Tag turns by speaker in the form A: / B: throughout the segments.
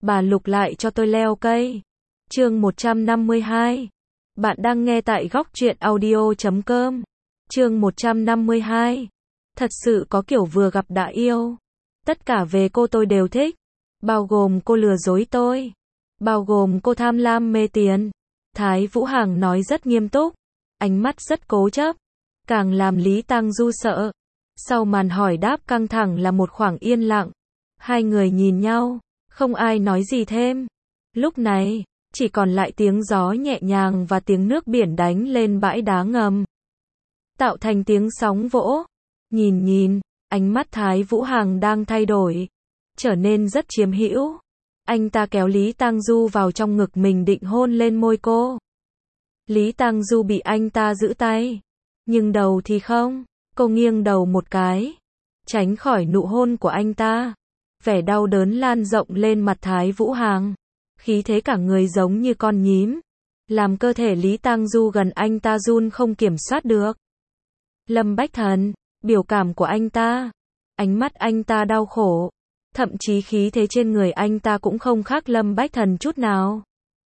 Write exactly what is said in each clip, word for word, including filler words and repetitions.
A: Bà Lục lại cho tôi leo cây. Chương một trăm năm mươi hai. Bạn đang nghe tại góc truyện audio chấm com. Chương một trăm năm mươi hai. Thật sự có kiểu vừa gặp đã yêu. Tất cả về cô tôi đều thích. Bao gồm cô lừa dối tôi. Bao gồm cô tham lam mê tiền. Thái Vũ Hằng nói rất nghiêm túc. Ánh mắt rất cố chấp. Càng làm Lý Tang Du sợ. Sau màn hỏi đáp căng thẳng là một khoảng yên lặng. Hai người nhìn nhau. Không ai nói gì thêm. Lúc này, chỉ còn lại tiếng gió nhẹ nhàng và tiếng nước biển đánh lên bãi đá ngầm. Tạo thành tiếng sóng vỗ. Nhìn nhìn, ánh mắt Thái Vũ Hằng đang thay đổi. Trở nên rất chiếm hữu. Anh ta kéo Lý Tang Du vào trong ngực mình định hôn lên môi cô. Lý Tang Du bị anh ta giữ tay. Nhưng đầu thì không. Cô nghiêng đầu một cái. Tránh khỏi nụ hôn của anh ta. Vẻ đau đớn lan rộng lên mặt Thái Vũ Hằng. Khí thế cả người giống như con nhím. Làm cơ thể Lý Tang Du gần anh ta run không kiểm soát được. Lâm Bách Thần, biểu cảm của anh ta. Ánh mắt anh ta đau khổ. Thậm chí khí thế trên người anh ta cũng không khác Lâm Bách Thần chút nào.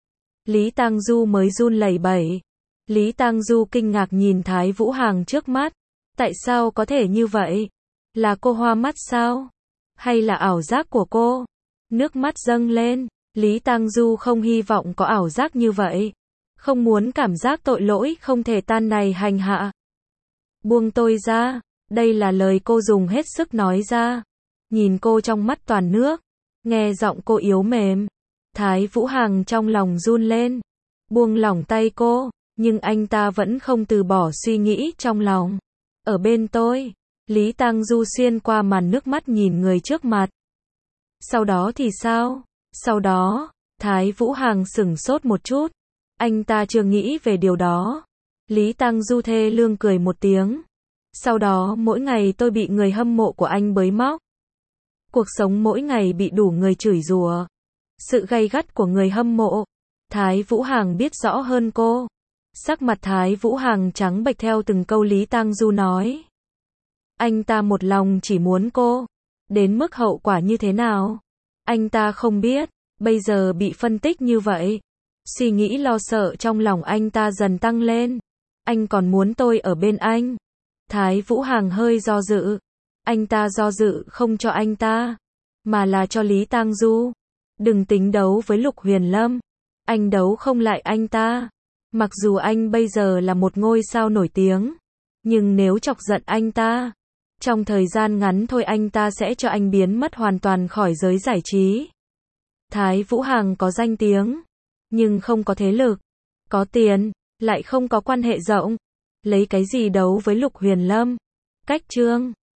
A: Lý Tang Du mới run lẩy bẩy. Lý Tang Du kinh ngạc nhìn Thái Vũ Hằng trước mắt. Tại sao có thể như vậy? Là cô hoa mắt sao? Hay là ảo giác của cô? Nước mắt dâng lên. Lý Tang Du không hy vọng có ảo giác như vậy. Không muốn cảm giác tội lỗi không thể tan này hành hạ. Buông tôi ra. Đây là lời cô dùng hết sức nói ra. Nhìn cô trong mắt toàn nước. Nghe giọng cô yếu mềm. Thái Vũ Hằng trong lòng run lên. Buông lỏng tay cô. Nhưng anh ta vẫn không từ bỏ suy nghĩ trong lòng. Ở bên tôi. Lý Tang Du xuyên qua màn nước mắt nhìn người trước mặt. Sau đó thì sao? Sau đó, Thái Vũ Hằng sửng sốt một chút. Anh ta chưa nghĩ về điều đó. Lý Tang Du thê lương cười một tiếng. Sau đó mỗi ngày tôi bị người hâm mộ của anh bới móc. Cuộc sống mỗi ngày bị đủ người chửi rủa. Sự gay gắt của người hâm mộ. Thái Vũ Hằng biết rõ hơn cô. Sắc mặt Thái Vũ Hằng trắng bệch theo từng câu Lý Tang Du nói. Anh ta một lòng chỉ muốn cô. Đến mức hậu quả như thế nào? Anh ta không biết. Bây giờ bị phân tích như vậy. Suy nghĩ lo sợ trong lòng anh ta dần tăng lên. Anh còn muốn tôi ở bên anh. Thái Vũ Hằng hơi do dự. Anh ta do dự không cho anh ta. Mà là cho Lý Tang Du. Đừng tính đấu với Lục Huyền Lâm. Anh đấu không lại anh ta. Mặc dù anh bây giờ là một ngôi sao nổi tiếng. Nhưng nếu chọc giận anh ta. Trong thời gian ngắn thôi anh ta sẽ cho anh biến mất hoàn toàn khỏi giới giải trí. Thái Vũ Hằng có danh tiếng. Nhưng không có thế lực. Có tiền. Lại không có quan hệ rộng. Lấy cái gì đấu với Lục Huyền Lâm? Cách trương.